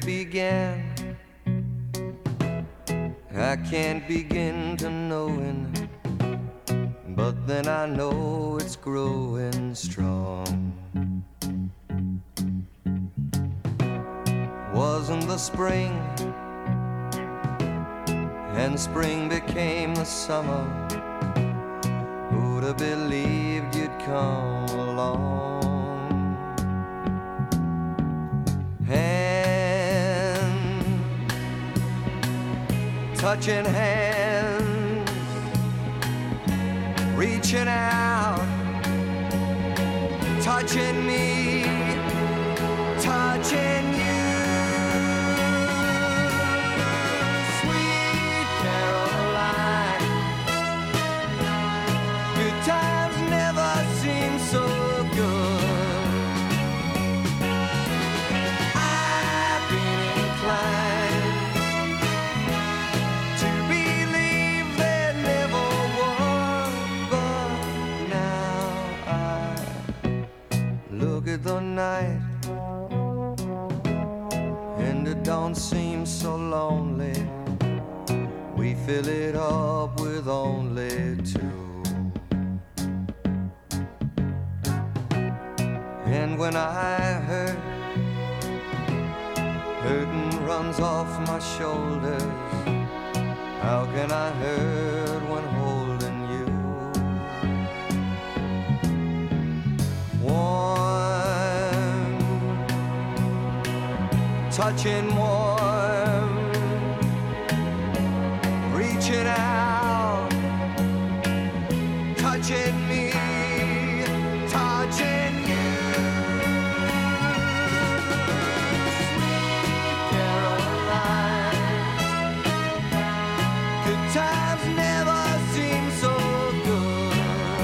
began. I can't begin to knowing, but then I know it's growing strong. Wasn't the spring, and spring became the summer. Who'd have believed you'd come along? Hand, touching hands, reaching out, touching me, touching you. Sweet Caroline, good times never seem so good. I've been inclined to believe there never was, but now I look at the night and it don't seem so lonely. We fill it up with only two. And when I hurt, hurting runs off my shoulders. How can I hurt when holding you? Warm, touching warm, reaching out, touching me, touching you. Sweet Caroline, good times never seem so good.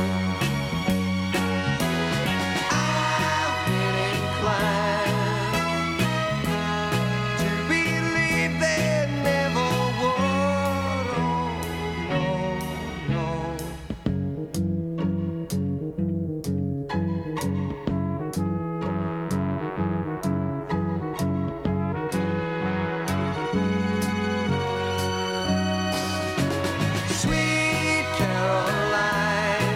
I've been inclined to believe there never would. Oh, no, no. Sweet Caroline,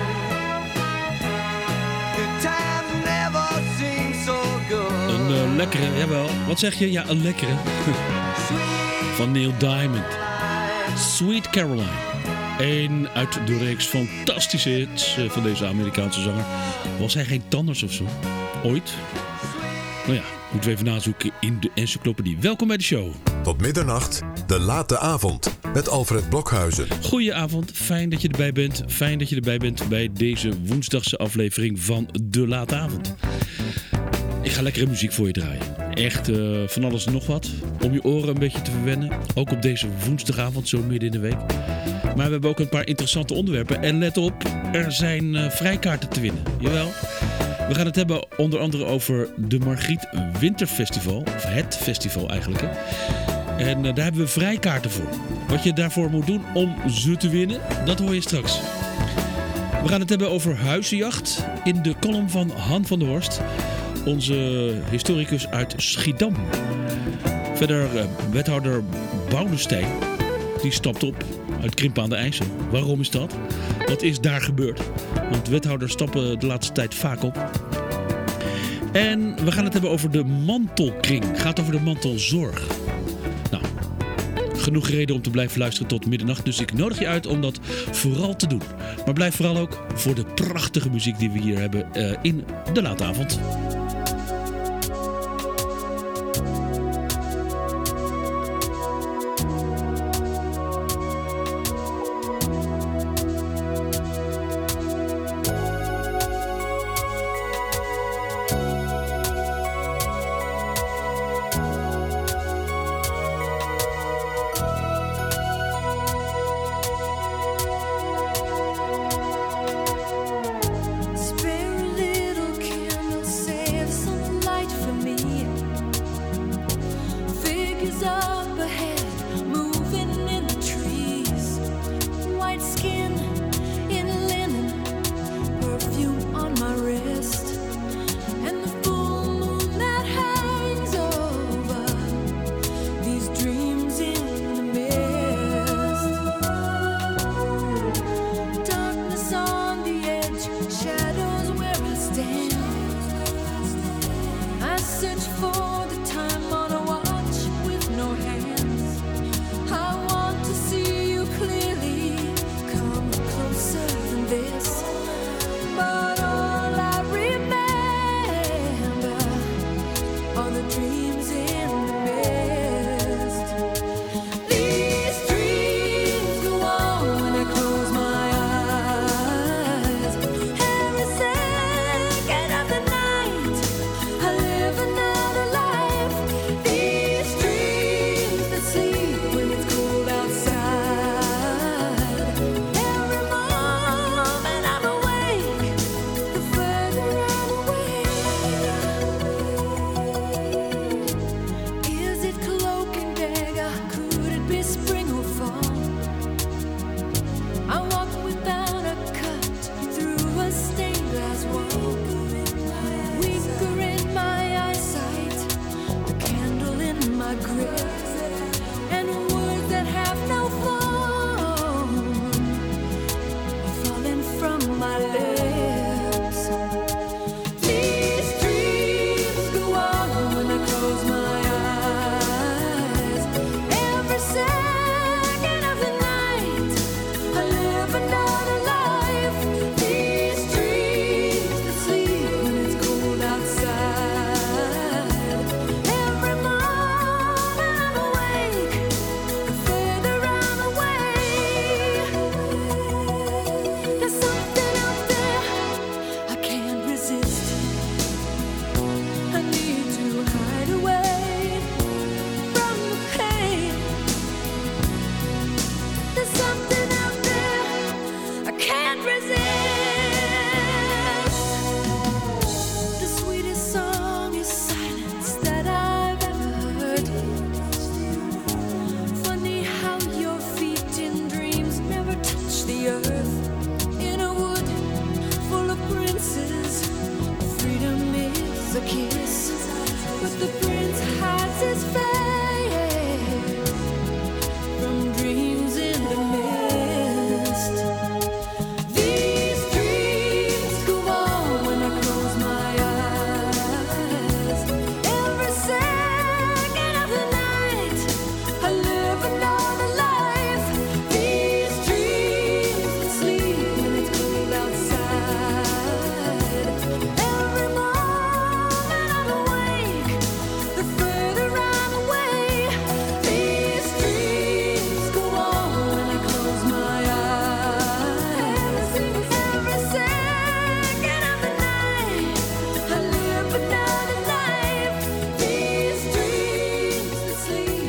good times never seem so good. Een lekkere, jawel. Wat zeg je? Ja, een lekkere. Van Neil Diamond. Sweet Caroline. Eén uit de reeks fantastische hits van deze Amerikaanse zanger. Was hij geen tanders of zo? Ooit? Nou ja, moeten we even nazoeken in de encyclopedie. Welkom bij de show. Tot middernacht, de late avond met Alfred Blokhuizen. Goedenavond, fijn dat je erbij bent. Fijn dat je erbij bent bij deze woensdagse aflevering van de late avond. Ik ga lekkere muziek voor je draaien. Echt van alles en nog wat. Om je oren een beetje te verwennen. Ook op deze woensdagavond, zo midden in de week. Maar we hebben ook een paar interessante onderwerpen. En let op, er zijn vrijkaarten te winnen. Jawel. We gaan het hebben onder andere over de Margriet Winterfestival. Of het festival eigenlijk. Hè. En daar hebben we vrijkaarten voor. Wat je daarvoor moet doen om ze te winnen, dat hoor je straks. We gaan het hebben over huizenjacht in de column van Han van der Horst. Onze historicus uit Schiedam. Verder wethouder Boudestein. Die stapt op uit Krimpen aan de IJssel. Waarom is dat? Wat is daar gebeurd? Want wethouders stappen de laatste tijd vaak op. En we gaan het hebben over de mantelkring. Het gaat over de mantelzorg. Nou, genoeg reden om te blijven luisteren tot middernacht. Dus ik nodig je uit om dat vooral te doen. Maar blijf vooral ook voor de prachtige muziek die we hier hebben in de late avond.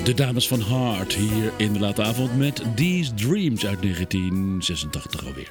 De dames van Heart hier in de late avond met These Dreams uit 1986 alweer.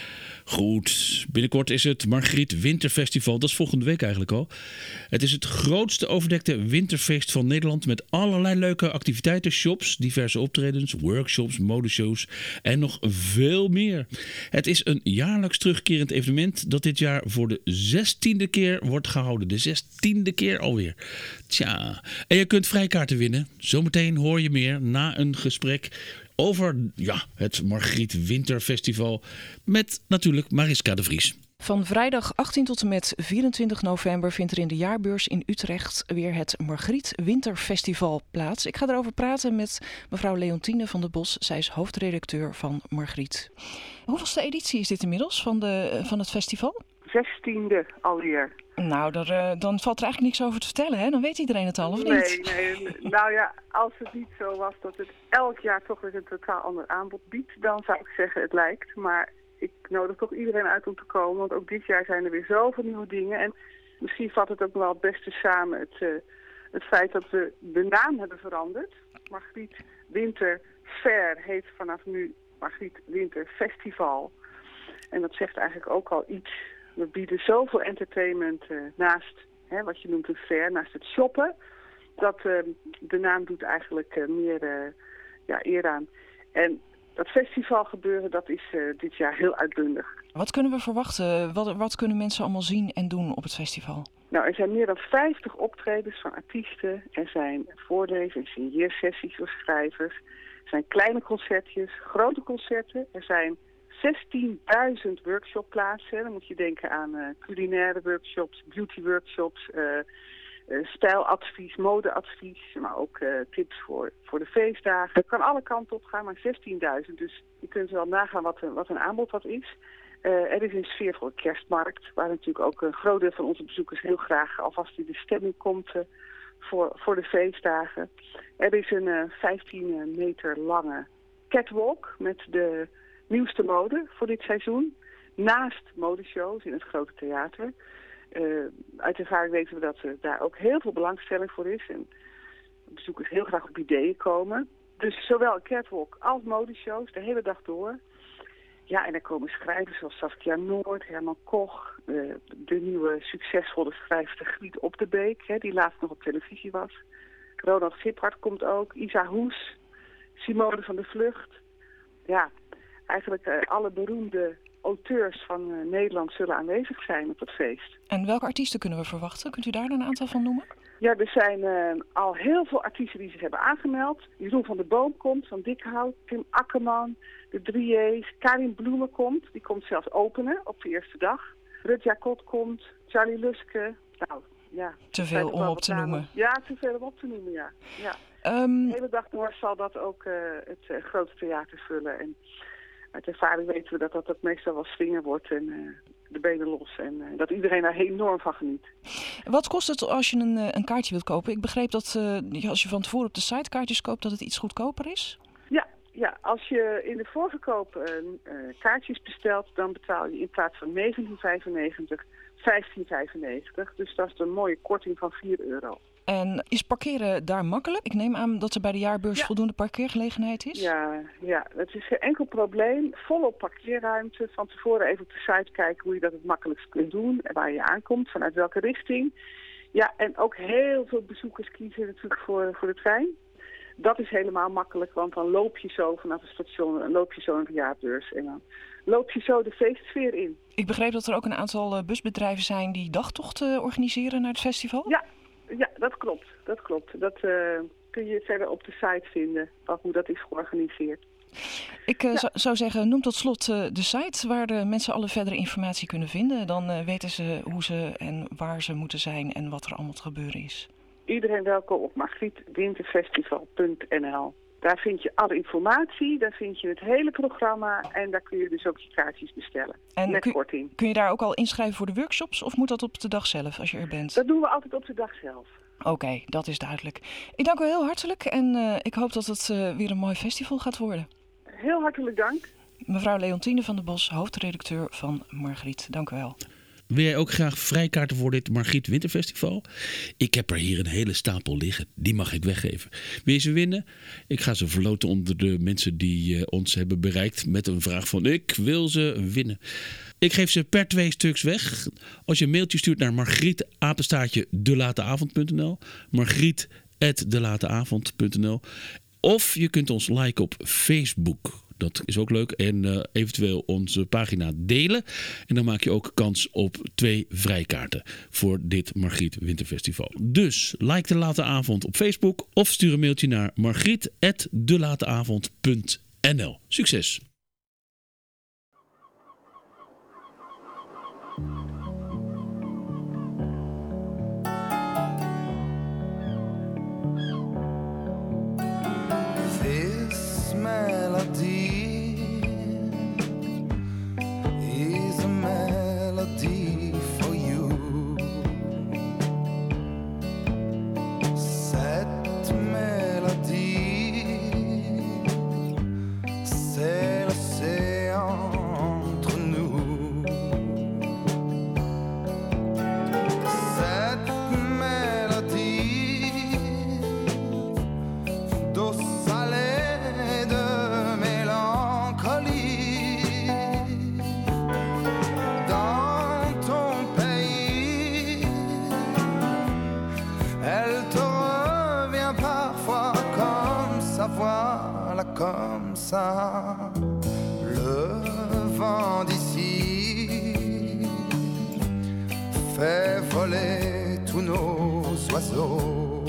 Goed, binnenkort is het Margriet Winterfestival. Dat is volgende week eigenlijk al. Het is het grootste overdekte winterfeest van Nederland met allerlei leuke activiteiten, shops, diverse optredens, workshops, modeshows en nog veel meer. Het is een jaarlijks terugkerend evenement dat dit jaar voor de 16e keer wordt gehouden. De 16e keer alweer. Tja, en je kunt vrijkaarten winnen. Zometeen hoor je meer na een gesprek over het Margriet Winterfestival met natuurlijk Mariska de Vries. Van vrijdag 18 tot en met 24 november vindt er in de jaarbeurs in Utrecht weer het Margriet Winterfestival plaats. Ik ga erover praten met mevrouw Leontine van der Bos. Zij is hoofdredacteur van Margriet. Hoeveelste editie is dit inmiddels van het festival? 16e alweer. Nou, dan valt er eigenlijk niks over te vertellen, hè? Dan weet iedereen het al, of niet? Nee. Nou ja, als het niet zo was dat het elk jaar toch weer een totaal ander aanbod biedt, dan zou ik zeggen het lijkt. Maar ik nodig toch iedereen uit om te komen, want ook dit jaar zijn er weer zoveel nieuwe dingen. En misschien vat het ook wel het beste samen het feit dat we de naam hebben veranderd. Margriet Winter Fair heet vanaf nu Margriet Winter Festival. En dat zegt eigenlijk ook al iets. We bieden zoveel entertainment naast wat je noemt een fair, naast het shoppen. Dat de naam doet eigenlijk meer eer aan. En dat festivalgebeuren, dat is dit jaar heel uitbundig. Wat kunnen we verwachten? Wat kunnen mensen allemaal zien en doen op het festival? Nou, er zijn meer dan 50 optredens van artiesten. Er zijn voorlees- en signeersessies voor schrijvers. Er zijn kleine concertjes, grote concerten. Er zijn 16.000 workshopplaatsen. Dan moet je denken aan culinaire workshops, beauty workshops, stijladvies, modeadvies, maar ook tips voor de feestdagen. Het kan alle kanten op gaan, maar 16.000. Dus je kunt wel nagaan wat een aanbod dat is. Er is een sfeer voor een kerstmarkt, waar natuurlijk ook een groot deel van onze bezoekers heel graag alvast in de stemming komt voor de feestdagen. Er is een 15 meter lange catwalk met de nieuwste mode voor dit seizoen. Naast modeshows in het grote theater. Uit ervaring weten we dat er daar ook heel veel belangstelling voor is. En bezoekers heel graag op ideeën komen. Dus zowel een catwalk als modeshows de hele dag door. Ja, en er komen schrijvers zoals Saskia Noord, Herman Koch. De nieuwe succesvolle schrijfster Griet Op de Beek, die laatst nog op televisie was. Ronald Giphart komt ook. Isa Hoes. Simone van de Vlucht. Ja, eigenlijk alle beroemde auteurs van Nederland zullen aanwezig zijn op het feest. En welke artiesten kunnen we verwachten? Kunt u daar een aantal van noemen? Ja, er zijn al heel veel artiesten die zich hebben aangemeld. Jeroen van der Boom komt, van Dikhout, Tim Akkerman, de 3J's. Karin Bloemen komt, die komt zelfs openen op de eerste dag. Rutja Kot komt, Charlie Luske. Nou, ja. Te veel om op te noemen. Ja, te veel om op te noemen, ja. De hele dag door zal dat ook het grote theater vullen. En uit ervaring weten we dat meestal wel sfeer wordt en de benen los. En dat iedereen daar enorm van geniet. Wat kost het als je een kaartje wilt kopen? Ik begreep dat als je van tevoren op de site kaartjes koopt, dat het iets goedkoper is? Ja, als je in de voorverkoop kaartjes bestelt, dan betaal je in plaats van €19,95 €15,95. Dus dat is een mooie korting van €4. En is parkeren daar makkelijk? Ik neem aan dat er bij de jaarbeurs voldoende parkeergelegenheid is? Ja, dat is geen enkel probleem. Volop parkeerruimte. Van tevoren even op de site kijken hoe je dat het makkelijkst kunt doen. En waar je aankomt, vanuit welke richting. Ja, en ook heel veel bezoekers kiezen natuurlijk voor de trein. Dat is helemaal makkelijk, want dan loop je zo vanaf het station, en loop je zo naar de jaarbeurs. En dan loop je zo de feestsfeer in. Ik begreep dat er ook een aantal busbedrijven zijn die dagtochten organiseren naar het festival? Ja, dat klopt. Dat kun je verder op de site vinden, hoe dat is georganiseerd. Ik zou zeggen, noem tot slot de site waar de mensen alle verdere informatie kunnen vinden. Dan weten ze hoe ze en waar ze moeten zijn en wat er allemaal te gebeuren is. Iedereen welkom op margrietwinterfestival.nl. Daar vind je alle informatie, daar vind je het hele programma en daar kun je dus ook je kaartjes bestellen. En met korting. Kun je daar ook al inschrijven voor de workshops of moet dat op de dag zelf als je er bent? Dat doen we altijd op de dag zelf. Oké, dat is duidelijk. Ik dank u heel hartelijk en ik hoop dat het weer een mooi festival gaat worden. Heel hartelijk dank. Mevrouw Leontine van der Bos, hoofdredacteur van Margriet. Dank u wel. Wil jij ook graag vrijkaarten voor dit Margriet Winterfestival? Ik heb er hier een hele stapel liggen. Die mag ik weggeven. Wil je ze winnen? Ik ga ze verloten onder de mensen die ons hebben bereikt met een vraag van ik wil ze winnen. Ik geef ze per 2 stuks weg. Als je een mailtje stuurt naar margriet@delateavond.nl, margriet@delateavond.nl, of je kunt ons liken op Facebook. Dat is ook leuk. En eventueel onze pagina delen. En dan maak je ook kans op 2 vrijkaarten voor dit Margriet Winterfestival. Dus like De Late Avond op Facebook of stuur een mailtje naar margriet@delateavond.nl. Succes! This melody is a melody for you. Cette mélodie, c'est l'océan entre nous. Cette mélodie d'eau salée de mélancolie. Dans ton pays, elle te revient parfois comme ça, voilà comme ça. Le vent d'ici fait voler tous nos oiseaux.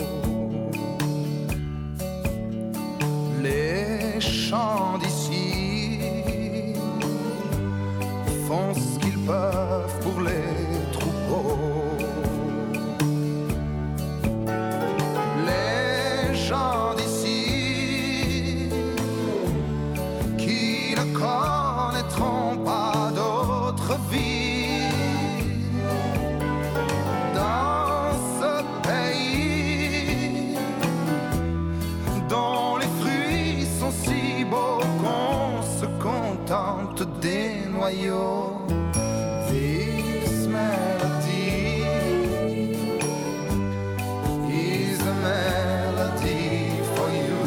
Les chants d'ici font ce qu'ils peuvent pour les troupeaux. Les gens d'ici qui ne connaîtront pas d'autre vie dans ce pays dont les fruits sont si beaux qu'on se contente des noyaux. This melody is a melody for you.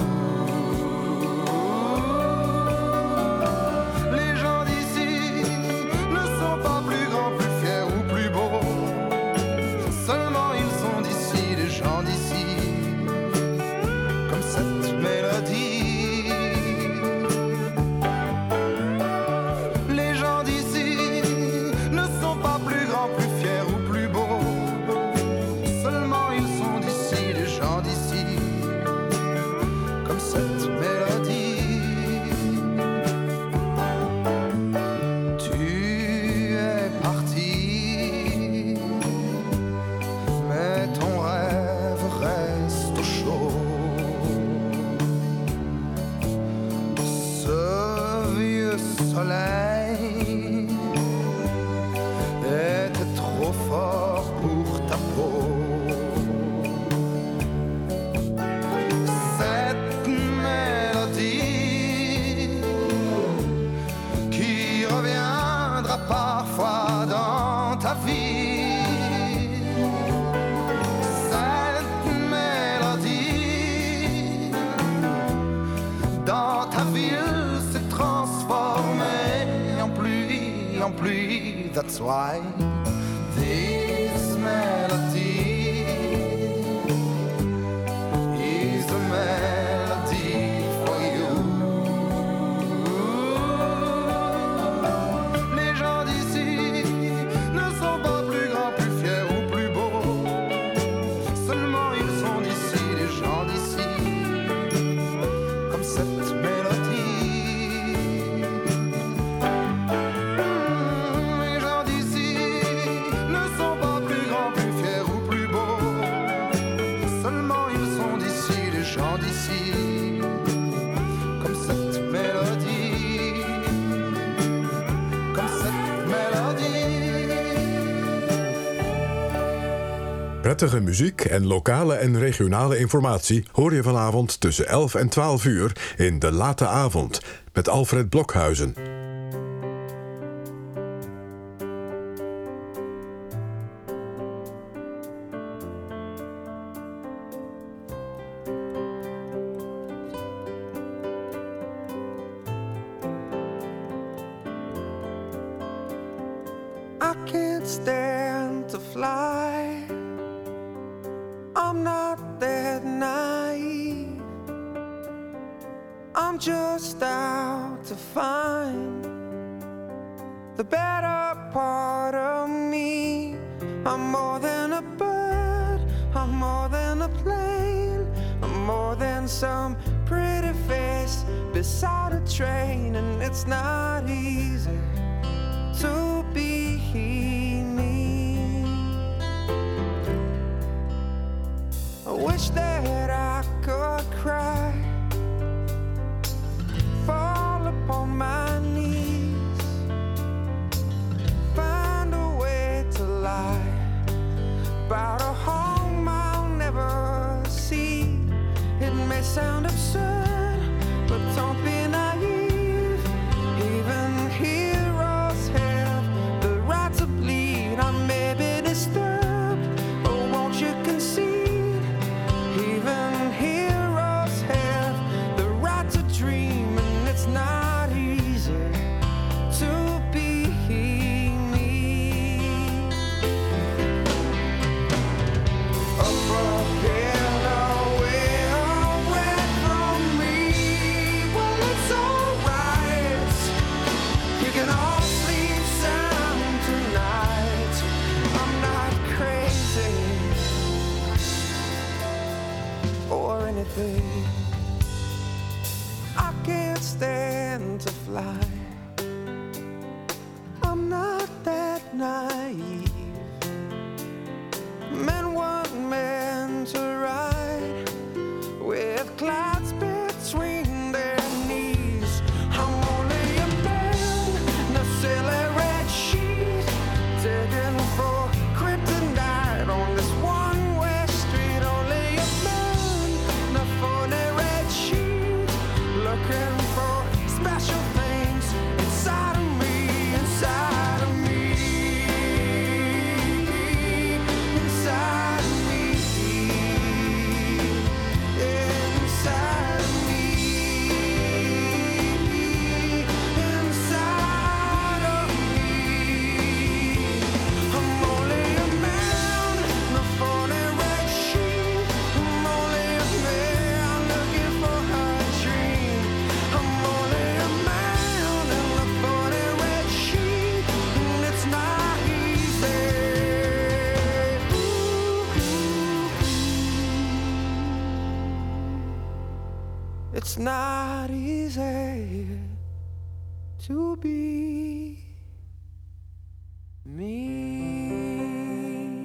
Les gens d'ici ne sont pas plus grands, plus fiers ou plus beaux. Seulement ils sont d'ici, les gens d'ici, comme cette mélodie. Les gens d'ici ne sont pas plus grands, plus fiers ou plus beaux. Seulement ils sont d'ici, les gens d'ici, comme cette mélodie. Tu es parti, mais ton rêve reste au chaud. Ce vieux soleil était trop fort pour ta peau. Cette mélodie qui reviendra parfois dans ta vie. Cette mélodie dans ta ville s'est transformée en pluie, en pluie. That's why this melody is a melody for you. Les gens d'ici ne sont pas plus grands, plus fiers ou plus beaux. Seulement ils sont d'ici, les gens d'ici, comme cette mélodie. Les gens d'ici ne sont pas plus grands, plus fiers ou plus beaux. Seulement ils sont d'ici, les gens d'ici, comme cette mélodie. Comme cette mélodie. Prettige muziek en lokale en regionale informatie hoor je vanavond tussen 11 en 12 uur in De Late Avond met Alfred Blokhuizen. stand to fly. I'm not that naive. I'm just out to find the better part of me. I'm more than a bird, I'm more than a plane, I'm more than some pretty face beside a train. And it's not easy to be me. I wish that I could cry, fall upon my knees, find a way to lie about a home I'll never see. It may sound absurd, but don't be naive. Even heroes have the right to bleed. I may be disturbed, but won't you concede? Even heroes have the right to dream, and it's not easy to be me. Up ahead, away from me. Well, it's alright. You can all sleep sound tonight. I'm not crazy or anything. I can't stand to fly. I'm not that naive. Men weren't meant to ride with clouds between their knees. I'm only a man in a silly red sheet, digging for kryptonite on this one-way street. Only a man in a phony red sheet, looking for special things inside of me, inside of me, inside of me, inside of me, inside of me. I'm only a man in a phony red sheet. I'm only a man looking for a dream. I'm only a man in a phony red sheet, and it's not easy. It's not easy to be me.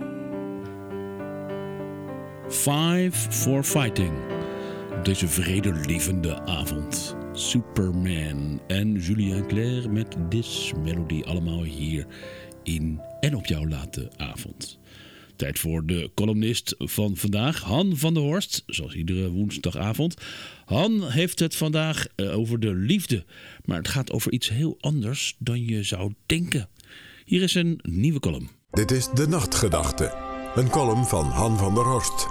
Five for Fighting. Op deze vredelievende avond. Superman en Julien Clerc met This Melody. Allemaal hier in en op jouw late avond. Tijd voor de columnist van vandaag, Han van der Horst. Zoals iedere woensdagavond. Han heeft het vandaag over de liefde. Maar het gaat over iets heel anders dan je zou denken. Hier is een nieuwe column. Dit is De Nachtgedachte. Een column van Han van der Horst.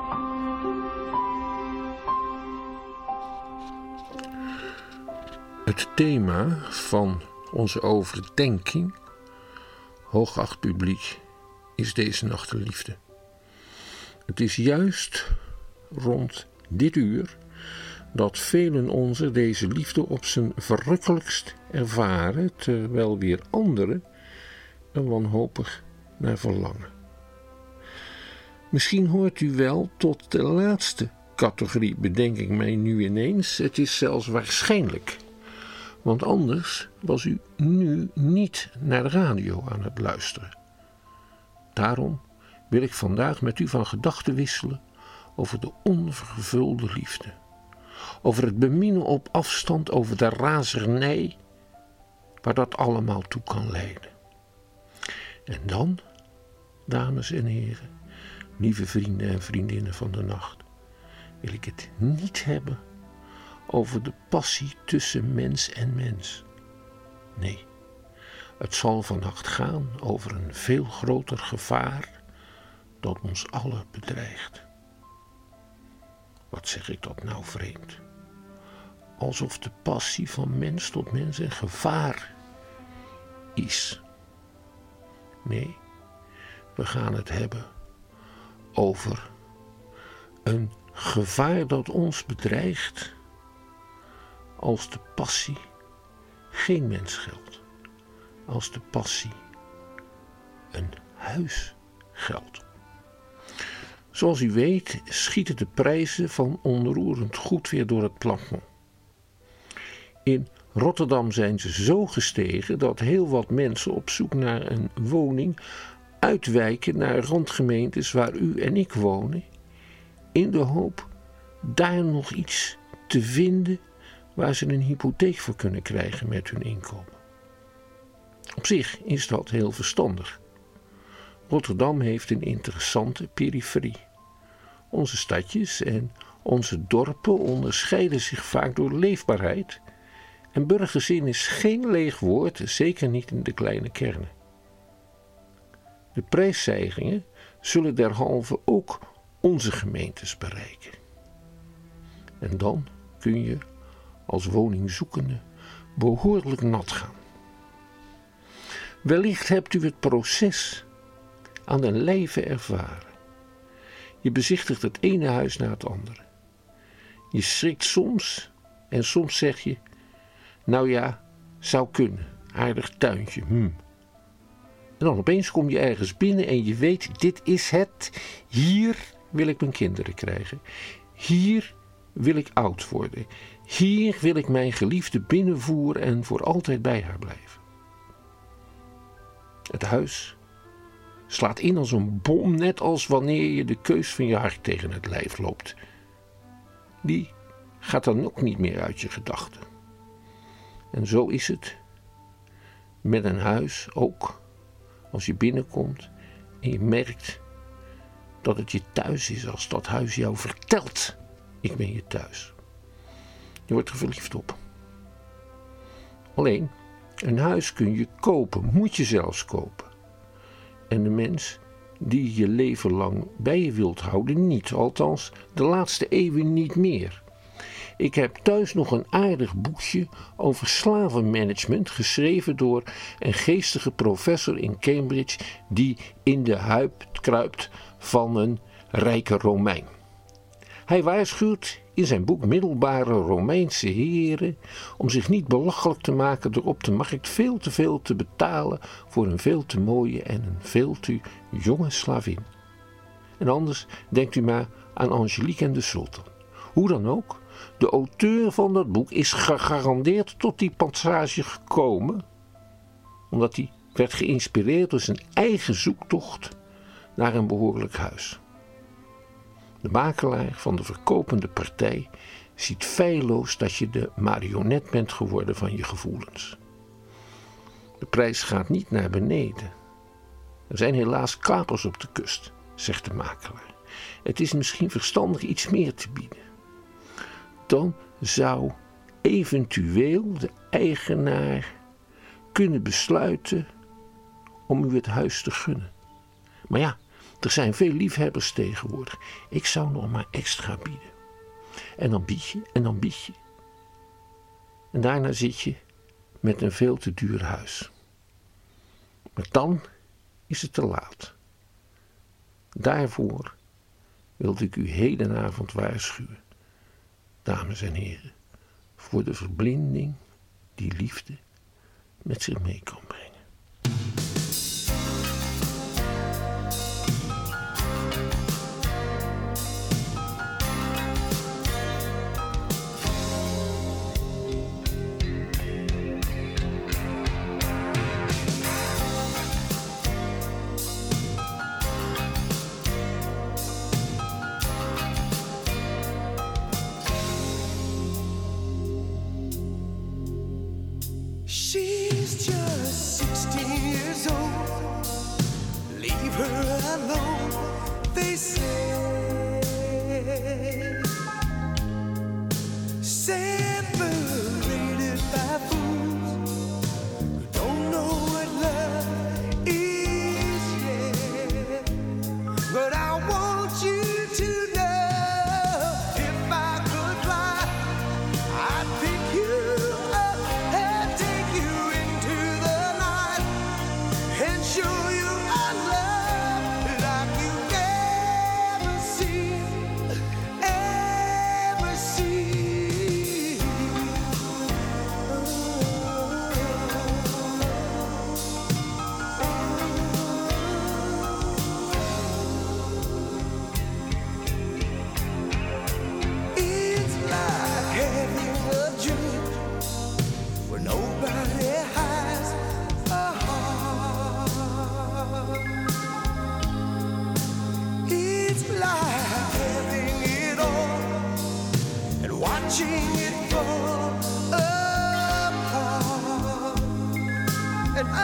Het thema van onze overdenking, hooggeacht publiek, is deze nacht de liefde. Het is juist rond dit uur dat velen onze deze liefde op zijn verrukkelijkst ervaren, terwijl weer anderen er wanhopig naar verlangen. Misschien hoort u wel tot de laatste categorie, bedenk ik mij nu ineens. Het is zelfs waarschijnlijk. Want anders was u nu niet naar de radio aan het luisteren. Daarom wil ik vandaag met u van gedachten wisselen over de onvervulde liefde. Over het beminnen op afstand, over de razernij waar dat allemaal toe kan leiden. En dan, dames en heren, lieve vrienden en vriendinnen van de nacht, wil ik het niet hebben over de passie tussen mens en mens. Nee, het zal vannacht gaan over een veel groter gevaar dat ons allen bedreigt. Wat zeg ik dat nou vreemd? Alsof de passie van mens tot mens een gevaar is. Nee, We gaan het hebben over een gevaar dat ons bedreigt als de passie geen mens geldt. Als de passie een huis geldt. Zoals u weet schieten de prijzen van onroerend goed weer door het plafond. In Rotterdam zijn ze zo gestegen dat heel wat mensen op zoek naar een woning uitwijken naar randgemeentes waar u en ik wonen, in de hoop daar nog iets te vinden waar ze een hypotheek voor kunnen krijgen met hun inkomen. Op zich is dat heel verstandig. Rotterdam heeft een interessante periferie. Onze stadjes en onze dorpen onderscheiden zich vaak door leefbaarheid. En burgerzin is geen leeg woord, zeker niet in de kleine kernen. De prijsstijgingen zullen derhalve ook onze gemeentes bereiken. En dan kun je als woningzoekende behoorlijk nat gaan. Wellicht hebt u het proces aan den lijve ervaren. Je bezichtigt het ene huis na het andere. Je schrikt soms en soms zeg je, nou ja, zou kunnen, aardig tuintje, En dan opeens kom je ergens binnen en je weet, dit is het. Hier wil ik mijn kinderen krijgen. Hier wil ik oud worden. Hier wil ik mijn geliefde binnenvoeren en voor altijd bij haar blijven. Het huis slaat in als een bom, net als wanneer je de keus van je hart tegen het lijf loopt. Die gaat dan ook niet meer uit je gedachten. En zo is het met een huis ook als je binnenkomt en je merkt dat het je thuis is, als dat huis jou vertelt, ik ben je thuis. Je wordt er verliefd op. Alleen, een huis kun je kopen, moet je zelfs kopen. En de mens die je leven lang bij je wilt houden niet, althans de laatste eeuwen niet meer. Ik heb thuis nog een aardig boekje over slavenmanagement geschreven door een geestige professor in Cambridge die in de huid kruipt van een rijke Romein. Hij waarschuwt in zijn boek middelbare Romeinse heren om zich niet belachelijk te maken door op de markt veel te veel te betalen voor een veel te mooie en een veel te jonge slavin. En anders denkt u maar aan Angelique en de Sultan. Hoe dan ook, de auteur van dat boek is gegarandeerd tot die passage gekomen, omdat hij werd geïnspireerd door zijn eigen zoektocht naar een behoorlijk huis. De makelaar van de verkopende partij ziet feilloos dat je de marionet bent geworden van je gevoelens. De prijs gaat niet naar beneden. Er zijn helaas kapers op de kust, zegt de makelaar. Het is misschien verstandig iets meer te bieden. Dan zou eventueel de eigenaar kunnen besluiten om u het huis te gunnen. Maar ja, er zijn veel liefhebbers tegenwoordig. Ik zou nog maar extra bieden. En dan bied je en dan bied je. En daarna zit je met een veel te duur huis. Maar dan is het te laat. Daarvoor wilde ik u hedenavond waarschuwen, dames en heren, voor de verblinding die liefde met zich mee kan brengen. She's just 16 years old. Leave her alone, they say. Separated by fools who don't know what love is yet. But I want you to know, if I could fly, I'd pick you up and take you into the night and show you our love watching it fall apart. And I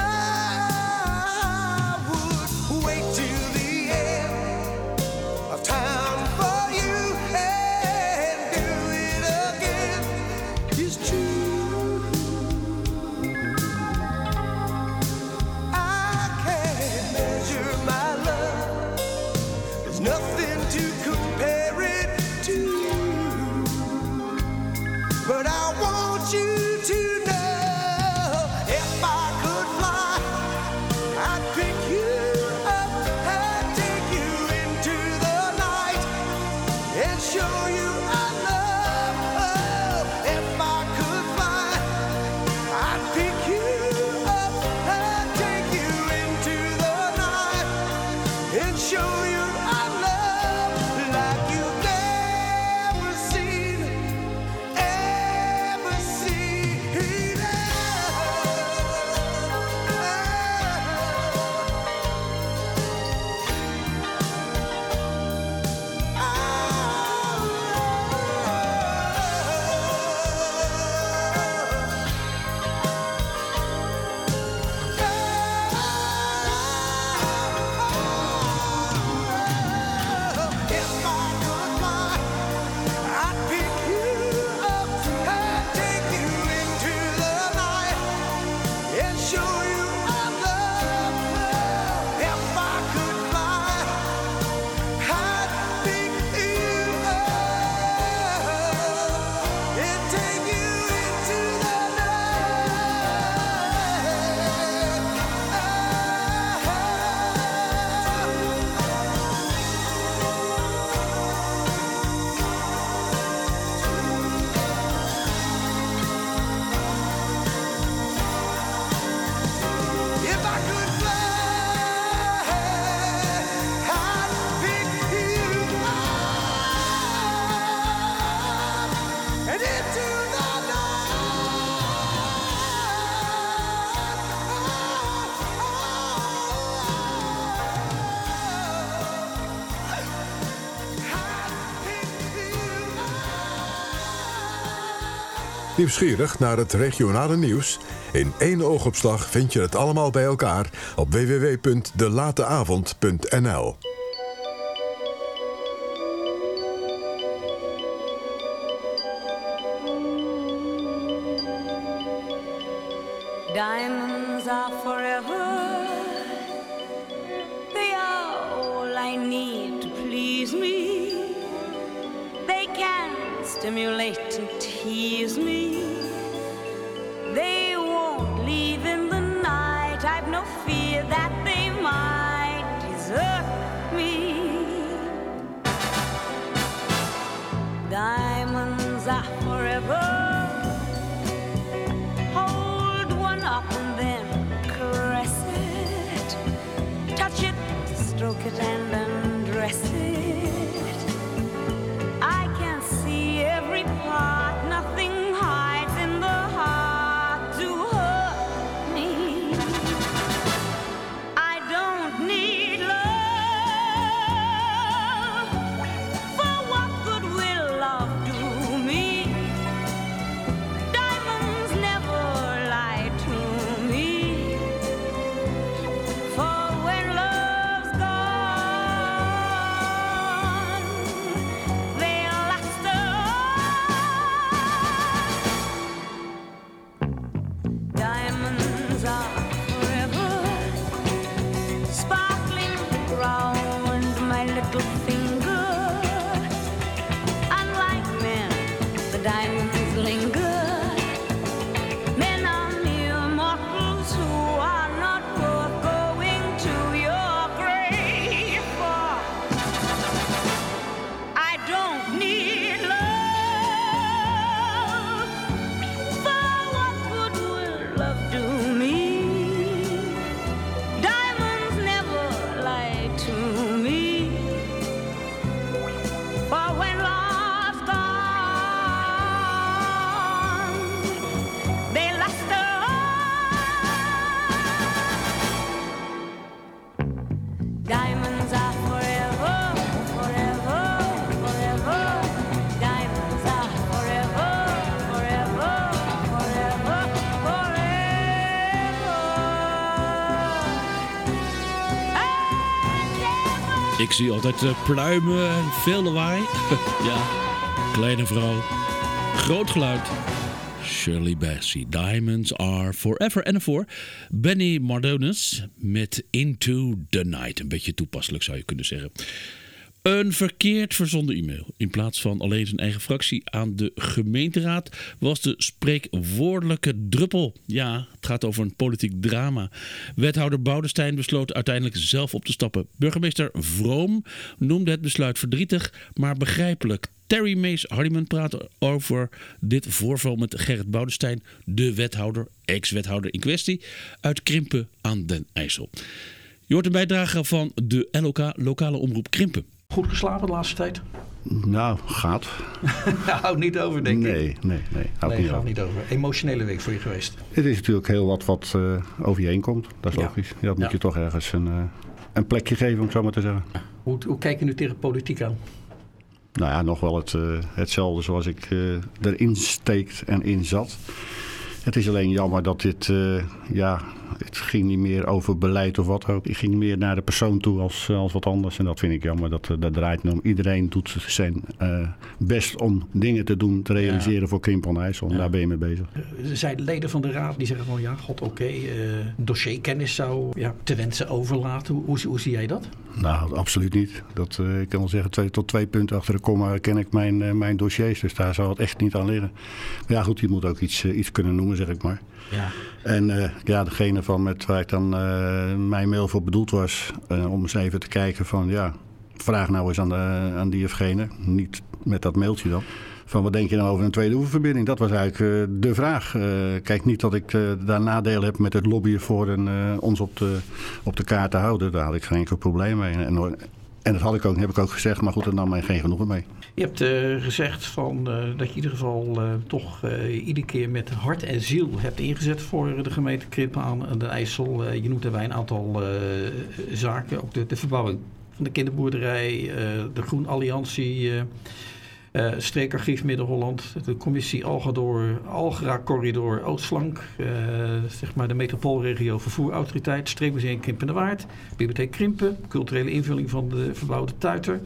would wait till the end of time for you and do it again. It's true. I can't measure my love. There's nothing to compare it to. But I want you to know, if I could fly, I'd pick you up and take you into the night and show you I love. Oh, if I could fly, I'd pick you up and take you into the night and show you I love like you've never seen. Nieuwsgierig naar het regionale nieuws? In één oogopslag vind je het allemaal bij elkaar op www.delateavond.nl. Diamonds are forever. They are all I need to please me. They can stimulate and tease me. They won't leave in the night. I've no fear that they might desert me. Diamonds are forever. Hold one up and then caress it. Touch it, stroke it and undress it. I can see every part, nothing hides in the heart to hurt me. I don't need love, for what good will love do me? Diamonds never lie to me, for when love's gone, they'll last Diamonds are forever, sparkling round my little finger. Unlike men, the diamonds linger. Men are mere mortals who are not worth going to your grave for. I don't need love, for what good will love do me? Diamonds never lie to me, for when love's gone, Ik zie altijd pluimen en veel lawaai. Ja, kleine vrouw, groot geluid. Shirley Bassey, Diamonds Are Forever. En ervoor Benny Mardones met Into the Night. Een beetje toepasselijk zou je kunnen zeggen. Een verkeerd verzonden e-mail. In plaats van alleen zijn eigen fractie aan de gemeenteraad was de spreekwoordelijke druppel. Ja, het gaat over een politiek drama. Wethouder Boudestein besloot uiteindelijk zelf op te stappen. Burgemeester Vroom noemde het besluit verdrietig, maar begrijpelijk. Terry Mees Hardiman praat over dit voorval met Gerrit Boudestein, de wethouder, ex-wethouder in kwestie, uit Krimpen aan den IJssel. Je hoort een bijdrage van de LOK, lokale omroep Krimpen. Goed geslapen de laatste tijd? Nou, gaat. Houdt niet over, denk ik. Nee. Gaat niet over. Emotionele week voor je geweest? Het is natuurlijk heel wat over je heen komt. Dat is logisch. Ja, dat moet je toch ergens een plekje geven, om het zo maar te zeggen. Hoe kijk je nu tegen politiek aan? Nou ja, nog wel hetzelfde zoals ik erin steekt en in zat. Het is alleen jammer dat dit, het ging niet meer over beleid of wat ook. Het ging meer naar de persoon toe als wat anders. En dat vind ik jammer. Dat draait nu om. Iedereen doet zijn best om dingen te doen, te realiseren voor Krimpen aan IJssel. En daar ben je mee bezig. Er zijn leden van de raad die zeggen van dossierkennis zou te wensen overlaten. Hoe zie jij dat? Nou, absoluut niet. Ik kan wel zeggen, 2 punten achter de komma ken ik mijn dossiers. Dus daar zou het echt niet aan liggen. Maar ja, goed, je moet ook iets kunnen noemen, zeg ik maar. Ja. En degene waar ik dan mijn mail voor bedoeld was, om eens even te kijken van, vraag nou eens aan die of gene. Niet met dat mailtje dan. Van wat denk je nou over een tweede oeververbinding? Dat was eigenlijk de vraag. Kijk, niet dat ik daar nadelen heb met het lobbyen voor ons op de kaart te houden. Daar had ik geen enkel probleem mee. En dat heb ik ook gezegd, maar goed, daar nam mij geen genoegen mee. Je hebt gezegd dat je in ieder geval iedere keer met hart en ziel hebt ingezet voor de gemeente Krimpen aan de IJssel. Je noemt daarbij een aantal zaken, ook de verbouwing van de kinderboerderij, de Groen Alliantie, streekarchief Midden-Holland, de commissie Algera Corridor Oostflank, de metropoolregio vervoerautoriteit, streekmuseum Krimpen de Waard, bibliotheek Krimpen, culturele invulling van de verbouwde Tuiter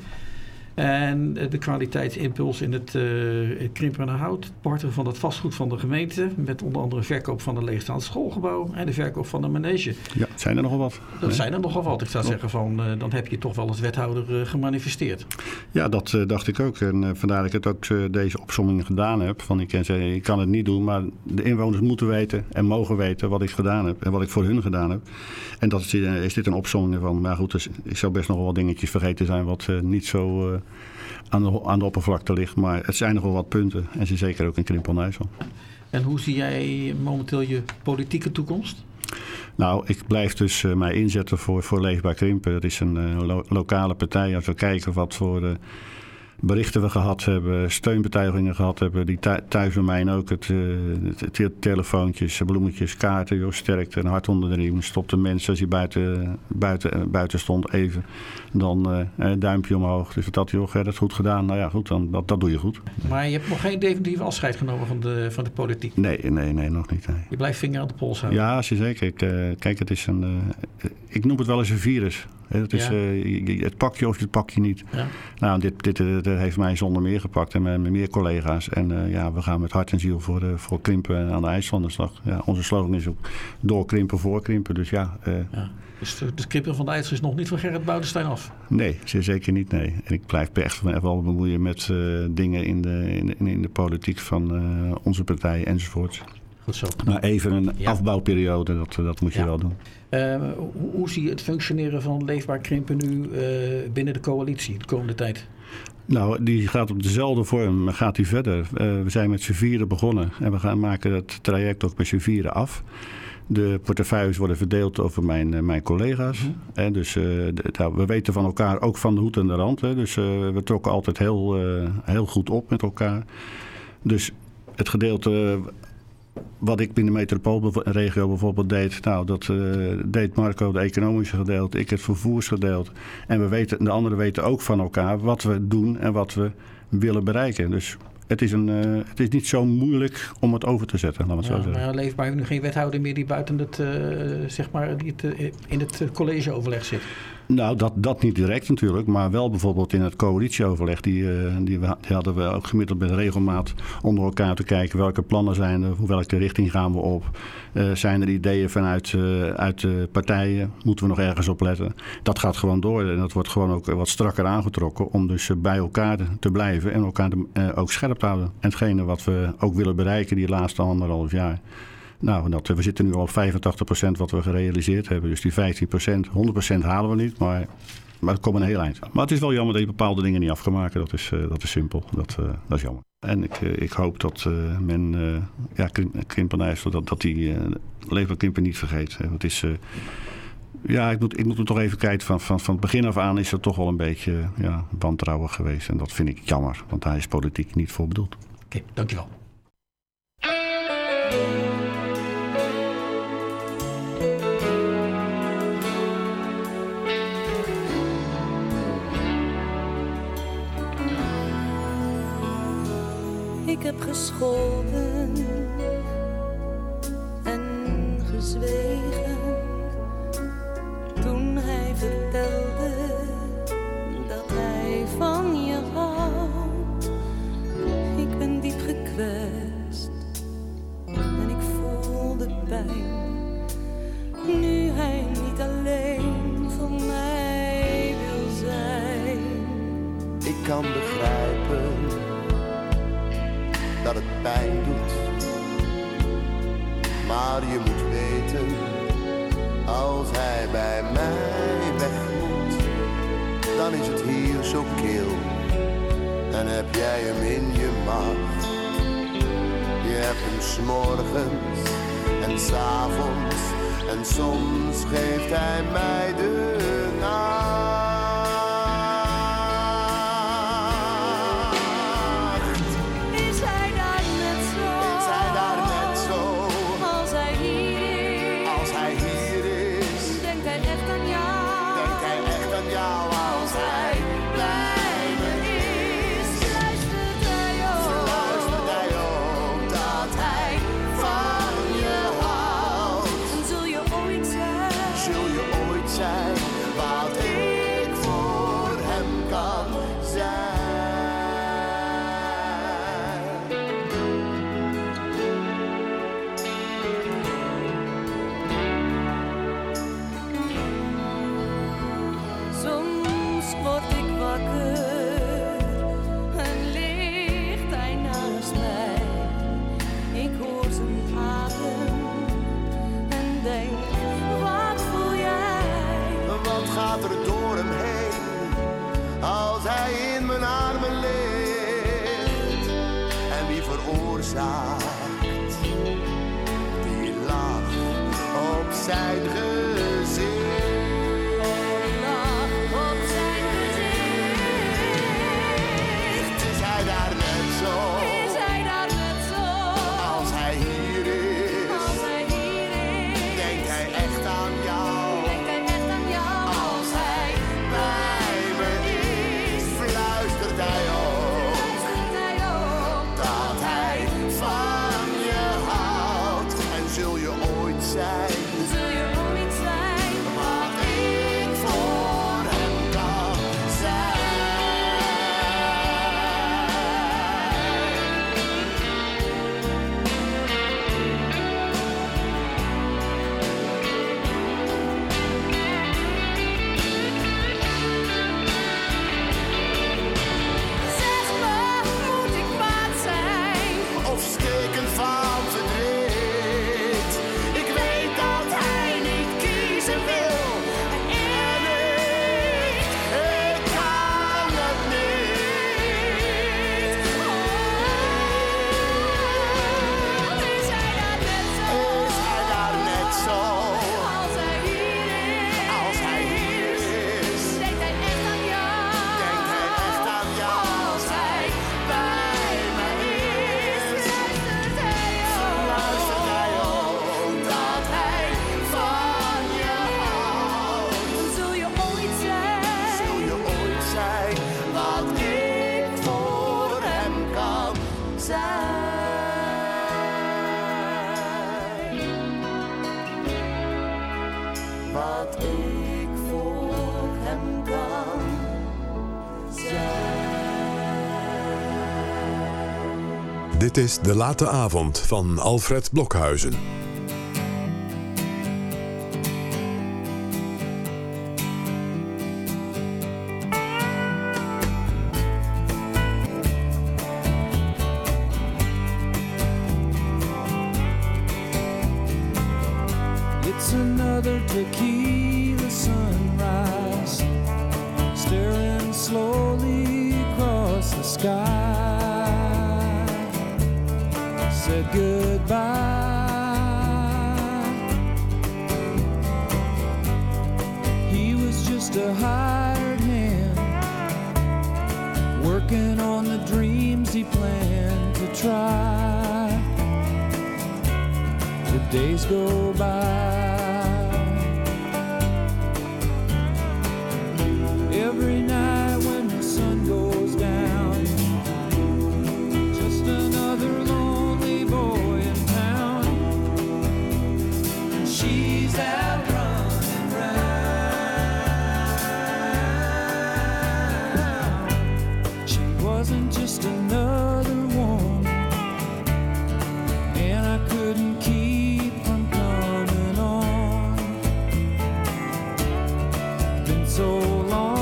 en de kwaliteitsimpuls in het Krimpen aan Hout, parten van het vastgoed van de gemeente, met onder andere verkoop van een leegstaand schoolgebouw en de verkoop van een manege. Ja, zijn er nogal wat. Dat zijn er nogal wat. Ik zou zeggen dan heb je toch wel als wethouder gemanifesteerd. Ja, dat dacht ik ook. En vandaar dat ik het ook deze opsomming gedaan heb. Van ik kan het niet doen, maar de inwoners moeten weten en mogen weten wat ik gedaan heb en wat ik voor hun gedaan heb. En dat is dit een opsomming van. Maar goed, dus ik zou best nog wel wat dingetjes vergeten zijn wat niet zo aan de oppervlakte ligt. Maar het zijn nog wel wat punten. En ze zeker ook in Krimpen aan IJssel. En hoe zie jij momenteel je politieke toekomst? Nou, ik blijf dus mij inzetten voor Leefbaar Krimpen. Dat is een lokale partij. Als we kijken wat voor berichten we gehad hebben, steunbetuigingen gehad hebben, die thuis bij mij ook, het telefoontjes, bloemetjes, kaarten, sterkte, een hart onder de riem, stopte mensen als hij buiten stond even, dan duimpje omhoog. Dus dat Gerrit, goed gedaan. Nou ja, goed, dan dat doe je goed. Maar je hebt nog geen definitieve afscheid genomen van de politiek? Nee, nog niet. Nee. Je blijft vinger aan de pols houden? Ja, zeker. Kijk, het is ik noem het wel eens een virus. Het is het pak je of het pak je niet. Ja. Nou, dit heeft mij zonder meer gepakt en met meer collega's. En we gaan met hart en ziel voor Krimpen aan de IJssel aan de slag. Ja, onze slogan is ook door Krimpen voor Krimpen. Dus Dus Krimpen van de IJssel is nog niet van Gerrit Boudestein af? Nee, zeker niet. Nee. En ik blijf echt wel bemoeien met dingen in de politiek van onze partij enzovoort. Goed zo. Maar even een afbouwperiode, dat moet je wel doen. Hoe zie je het functioneren van Leefbaar Krimpen nu binnen de coalitie de komende tijd? Nou, die gaat op dezelfde vorm, gaat die verder. We zijn met z'n vieren begonnen en we maken het traject ook met z'n vieren af. De portefeuilles worden verdeeld over mijn collega's. Mm-hmm. Dus we weten van elkaar, ook van de hoed en de rand. Dus we trokken altijd heel goed op met elkaar. Dus het gedeelte wat ik binnen de metropoolregio bijvoorbeeld deed, dat deed Marco, de economische gedeelte, ik het vervoersgedeelte. En de anderen weten ook van elkaar wat we doen en wat we willen bereiken. Dus het is niet zo moeilijk om het over te zetten, laat het zo zeggen. Maar Leefbaar heeft nu geen wethouder meer die buiten in het collegeoverleg zit. Nou, dat niet direct natuurlijk, maar wel bijvoorbeeld in het coalitieoverleg. Die hadden we ook gemiddeld met regelmaat onder elkaar te kijken. Welke plannen zijn er, welke richting gaan we op? Zijn er ideeën vanuit uit de partijen? Moeten we nog ergens op letten? Dat gaat gewoon door en dat wordt gewoon ook wat strakker aangetrokken om dus bij elkaar te blijven en elkaar ook scherp te houden. En hetgene wat we ook willen bereiken die laatste 1,5 jaar. Nou, we zitten nu al op 85% wat we gerealiseerd hebben. Dus die 15%, 100% halen we niet, maar het komt een heel eind. Maar het is wel jammer dat je bepaalde dingen niet af kan maken. Dat is simpel. Dat is jammer. En ik hoop dat men Krimpen en IJssel, dat die Leefbaar Krimpen niet vergeet. Het is... ik moet er toch even kijken. Van het begin af aan is er toch wel een beetje wantrouwen geweest. En dat vind ik jammer, want daar is politiek niet voor bedoeld. Oké, dankjewel. Ik heb gescholden en gezwegen toen hij vertelde dat hij van je houdt. Ik ben diep gekwetst en ik voel de pijn, nu hij niet alleen voor mij wil zijn. Ik kan begrijpen dat het pijn doet, maar je moet weten, als hij bij mij weg moet, dan is het hier zo kil en heb jij hem in je macht. Je hebt hem 's morgens en 's avonds en soms geeft hij mij de nacht. Die lach op zijn gezicht. Lach op zijn gezicht. Is hij daar net zo? Is hij daar net zo? Als hij hier is. Als hij hier is. Denkt hij echt aan jou? Denkt hij echt aan jou? Als hij bij me is, fluistert hij op. Dat hij van je houdt. En zul je ooit zijn? Zul je ooit zijn? Wat ik voor hem kan zijn. Zeg me, moet ik kwaad zijn? Of steken van verdriet? Ik weet dat hij niet kiezen wil. En ik kan het niet. Is hij daar net zo? Is hij daar net zo? Als hij hier is. Als hij hier is. Denkt hij echt aan jou? Denkt hij echt aan jou? Als hij bij me is. Fluistert hij ook dat hij van je houdt. Zul je ooit zijn? Zul je ooit zijn? Wat ik voor hem kan zijn. Wat ik voor hem kan zijn. Dit is De Late Avond van Alfred Blokhuizen. It's another tequila sunrise, staring slowly across the sky. Said goodbye. He was just a hired hand, working on the dreams he planned to try. The days go by. Every night when the sun goes down, just another lonely boy in town. And she's out running round. She wasn't just another woman, and I couldn't keep from coming on. Been so long.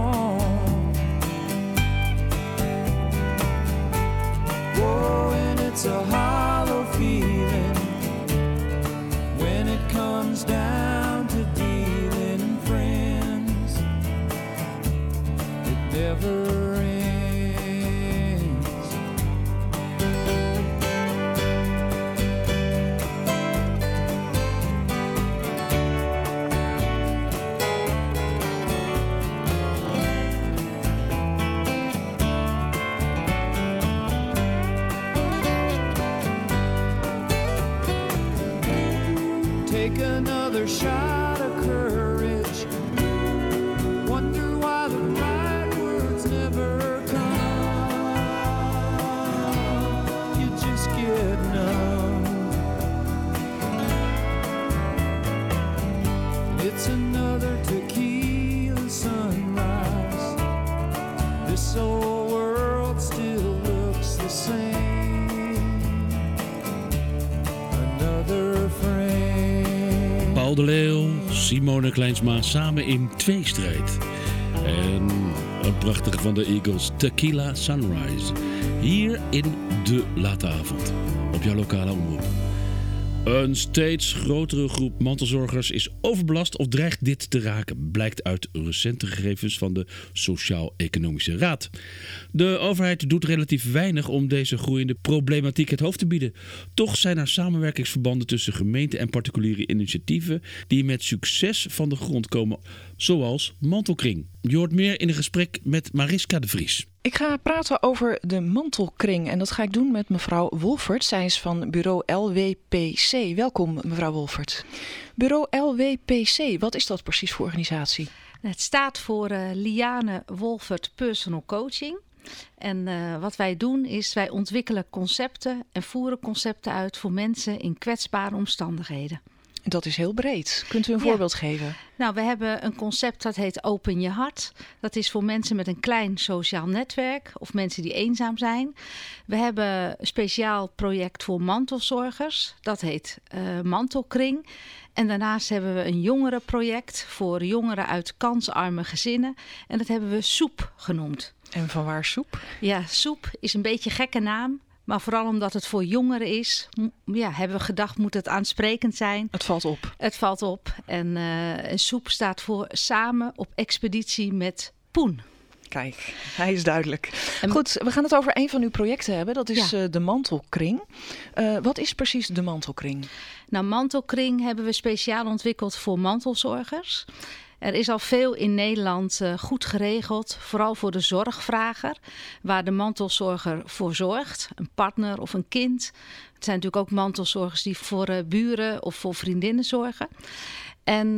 It's a hollow feeling when it comes down to dealing in friends. It never ends. Take another shot of courage. Wonder why the right words never come. You just get numb. It's another tequila sunrise. This old world still looks the same. Another frame. Paul de Leeuw, Simone Kleinsma samen in tweestrijd. En een prachtige van de Eagles, Tequila Sunrise. Hier in De Late Avond, op jouw lokale omroep. Een steeds grotere groep mantelzorgers is overbelast of dreigt dit te raken, blijkt uit recente gegevens van de Sociaal-Economische Raad. De overheid doet relatief weinig om deze groeiende problematiek het hoofd te bieden. Toch zijn er samenwerkingsverbanden tussen gemeenten en particuliere initiatieven die met succes van de grond komen, zoals Mantelkring. Je hoort meer in een gesprek met Mariska de Vries. Ik ga praten over de Mantelkring en dat ga ik doen met mevrouw Wolfert. Zij is van bureau LWPC. Welkom mevrouw Wolfert. Bureau LWPC, wat is dat precies voor organisatie? Het staat voor Liane Wolfert Personal Coaching. En wat wij doen is wij ontwikkelen concepten en voeren concepten uit voor mensen in kwetsbare omstandigheden. Dat is heel breed. Kunt u een voorbeeld geven? Nou, we hebben een concept dat heet Open je hart. Dat is voor mensen met een klein sociaal netwerk of mensen die eenzaam zijn. We hebben een speciaal project voor mantelzorgers. Dat heet Mantelkring. En daarnaast hebben we een jongerenproject voor jongeren uit kansarme gezinnen. En dat hebben we Soep genoemd. En vanwaar Soep? Ja, Soep is een beetje een gekke naam. Maar vooral omdat het voor jongeren is, hebben we gedacht, moet het aansprekend zijn. Het valt op. Het valt op. En Soep staat voor samen op expeditie met Poen. Kijk, hij is duidelijk. Goed, we gaan het over een van uw projecten hebben. Dat is de Mantelkring. Wat is precies de Mantelkring? Nou, Mantelkring hebben we speciaal ontwikkeld voor mantelzorgers. Er is al veel in Nederland goed geregeld, vooral voor de zorgvrager, waar de mantelzorger voor zorgt, een partner of een kind. Het zijn natuurlijk ook mantelzorgers die voor buren of voor vriendinnen zorgen. En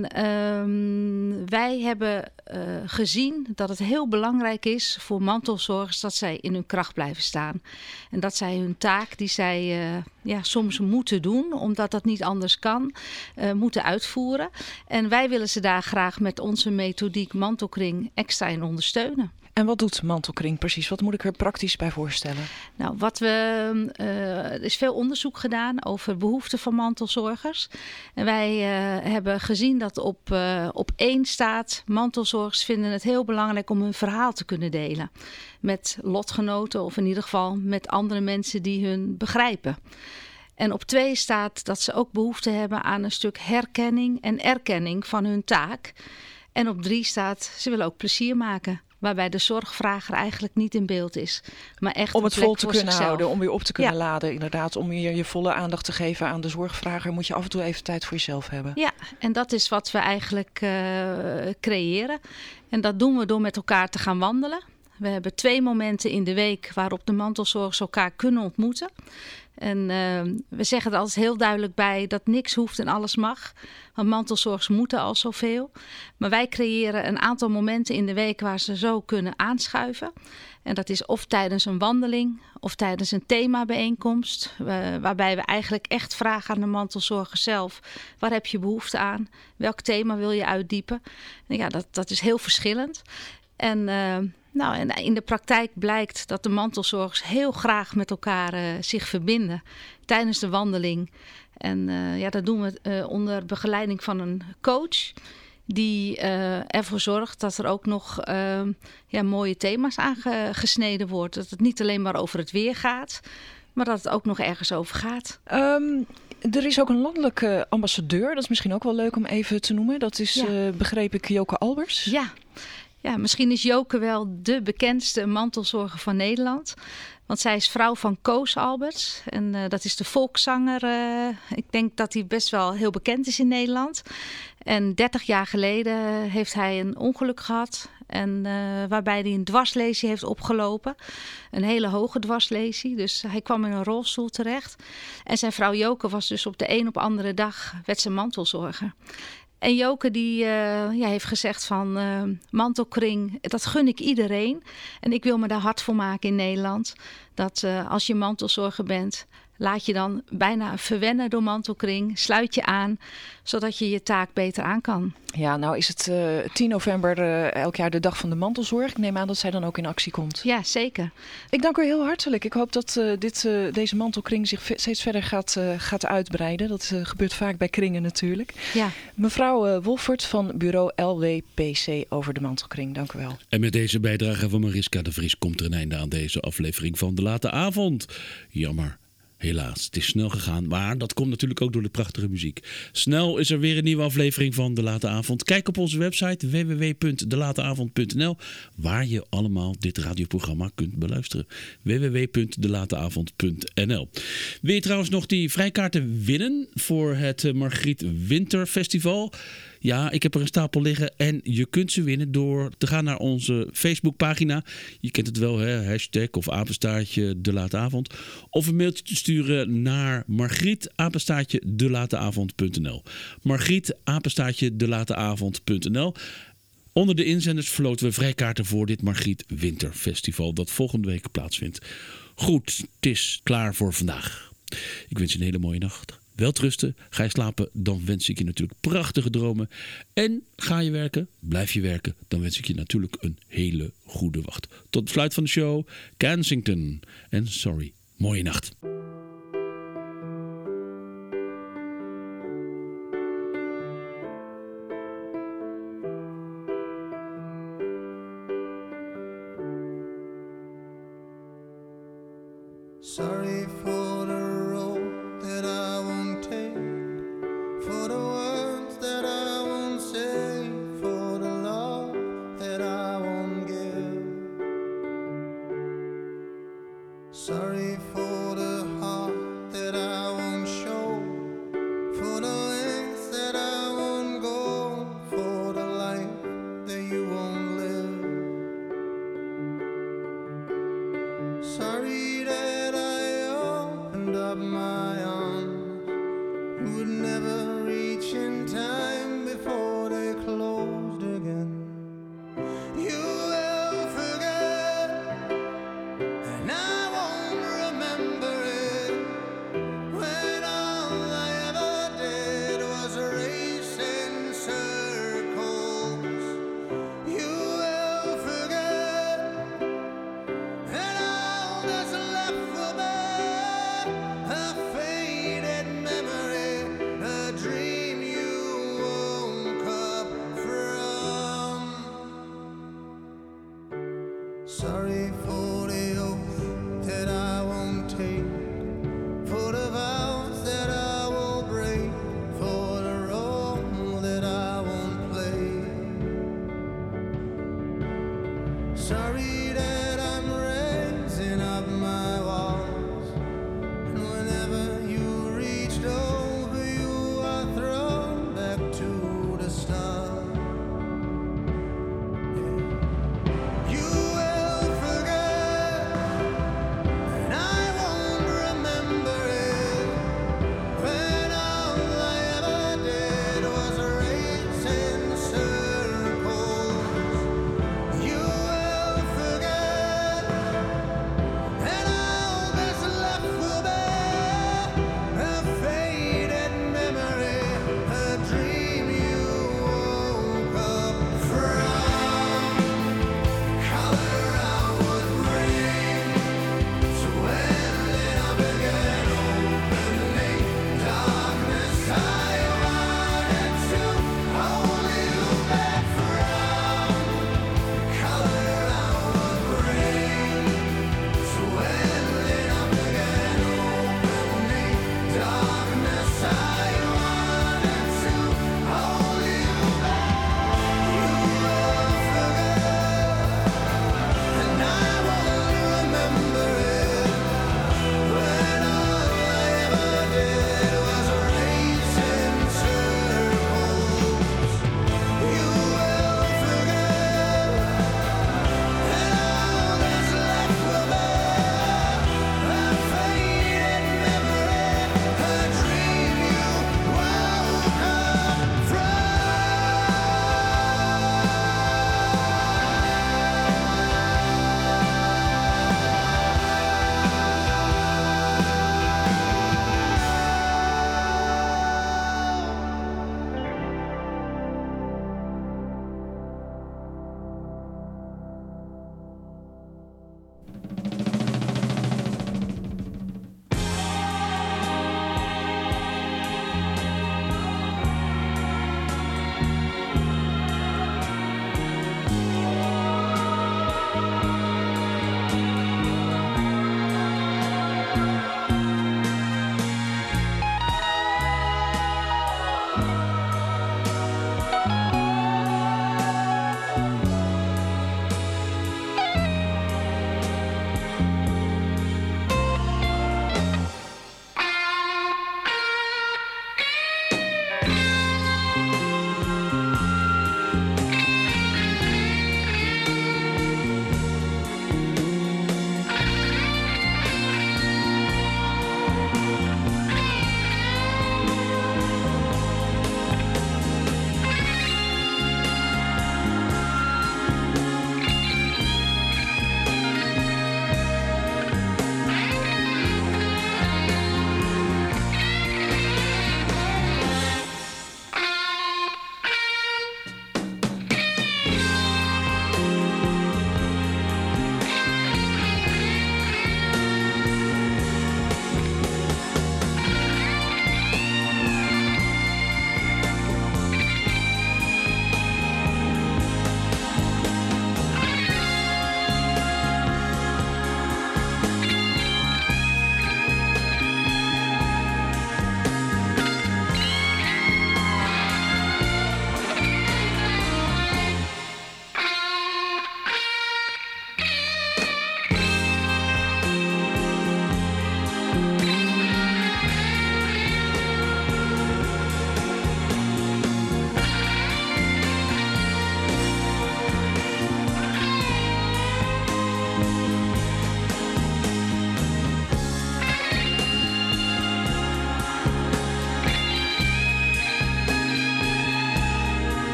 wij hebben gezien dat het heel belangrijk is voor mantelzorgers dat zij in hun kracht blijven staan. En dat zij hun taak die zij soms moeten doen, omdat dat niet anders kan, moeten uitvoeren. En wij willen ze daar graag met onze methodiek Mantelkring extra in ondersteunen. En wat doet Mantelkring precies? Wat moet ik er praktisch bij voorstellen? Nou, er is veel onderzoek gedaan over behoeften van mantelzorgers. En wij hebben gezien dat op 1 staat, mantelzorgers vinden het heel belangrijk om hun verhaal te kunnen delen. Met lotgenoten of in ieder geval met andere mensen die hun begrijpen. En op 2 staat dat ze ook behoefte hebben aan een stuk herkenning en erkenning van hun taak. En op 3 staat, ze willen ook plezier maken. Waarbij de zorgvrager eigenlijk niet in beeld is. Maar echt om het vol te kunnen zichzelf. houden, om weer op te kunnen laden. Inderdaad, om je volle aandacht te geven aan de zorgvrager, moet je af en toe even tijd voor jezelf hebben. Ja, en dat is wat we eigenlijk creëren. En dat doen we door met elkaar te gaan wandelen. We hebben 2 momenten in de week waarop de mantelzorgers elkaar kunnen ontmoeten. En we zeggen er altijd heel duidelijk bij dat niks hoeft en alles mag. Want mantelzorgers moeten al zoveel. Maar wij creëren een aantal momenten in de week waar ze zo kunnen aanschuiven. En dat is of tijdens een wandeling of tijdens een themabijeenkomst. Waarbij we eigenlijk echt vragen aan de mantelzorger zelf. Waar heb je behoefte aan? Welk thema wil je uitdiepen? En ja, dat is heel verschillend. En in de praktijk blijkt dat de mantelzorgers heel graag met elkaar zich verbinden tijdens de wandeling. En dat doen we onder begeleiding van een coach die ervoor zorgt dat er ook nog mooie thema's aangesneden wordt. Dat het niet alleen maar over het weer gaat, maar dat het ook nog ergens over gaat. Er is ook een landelijke ambassadeur, dat is misschien ook wel leuk om even te noemen. Dat is, begreep ik, Joke Alberts. Ja, misschien is Joke wel de bekendste mantelzorger van Nederland. Want zij is vrouw van Koos Alberts. En dat is de volkszanger. Ik denk dat hij best wel heel bekend is in Nederland. En 30 jaar geleden heeft hij een ongeluk gehad. En waarbij hij een dwarslesie heeft opgelopen. Een hele hoge dwarslesie. Dus hij kwam in een rolstoel terecht. En zijn vrouw Joke was dus op de een op andere dag werd ze mantelzorger. En Joke die heeft gezegd van Mantelkring, dat gun ik iedereen. En ik wil me daar hard voor maken in Nederland. Dat als je mantelzorger bent, laat je dan bijna verwennen door Mantelkring. Sluit je aan, zodat je je taak beter aan kan. Ja, nou is het 10 november elk jaar de dag van de mantelzorg. Ik neem aan dat zij dan ook in actie komt. Ja, zeker. Ik dank u heel hartelijk. Ik hoop dat deze Mantelkring zich steeds verder gaat uitbreiden. Dat gebeurt vaak bij kringen natuurlijk. Ja. Mevrouw Wolfert van bureau LWPC over de Mantelkring. Dank u wel. En met deze bijdrage van Mariska de Vries komt er een einde aan deze aflevering van De Late Avond. Jammer. Helaas, het is snel gegaan, maar dat komt natuurlijk ook door de prachtige muziek. Snel is er weer een nieuwe aflevering van De Late Avond. Kijk op onze website www.delateavond.nl waar je allemaal dit radioprogramma kunt beluisteren. www.delateavond.nl. Wil je trouwens nog die vrijkaarten winnen voor het Margriet Winterfestival? Ja, ik heb er een stapel liggen en je kunt ze winnen door te gaan naar onze Facebookpagina. Je kent het wel, hè? Hashtag of apenstaartje De Late Avond. Of een mailtje te sturen naar margriet@delateavond.nl. Margriet@delateavond.nl. Onder de inzenders verloten we vrijkaarten voor dit Margriet Winterfestival dat volgende week plaatsvindt. Goed, het is klaar voor vandaag. Ik wens je een hele mooie nacht. Welterusten, ga je slapen, dan wens ik je natuurlijk prachtige dromen. En ga je werken, blijf je werken, dan wens ik je natuurlijk een hele goede wacht. Tot het sluit van de show, Kensington. En sorry, mooie nacht. Sorry for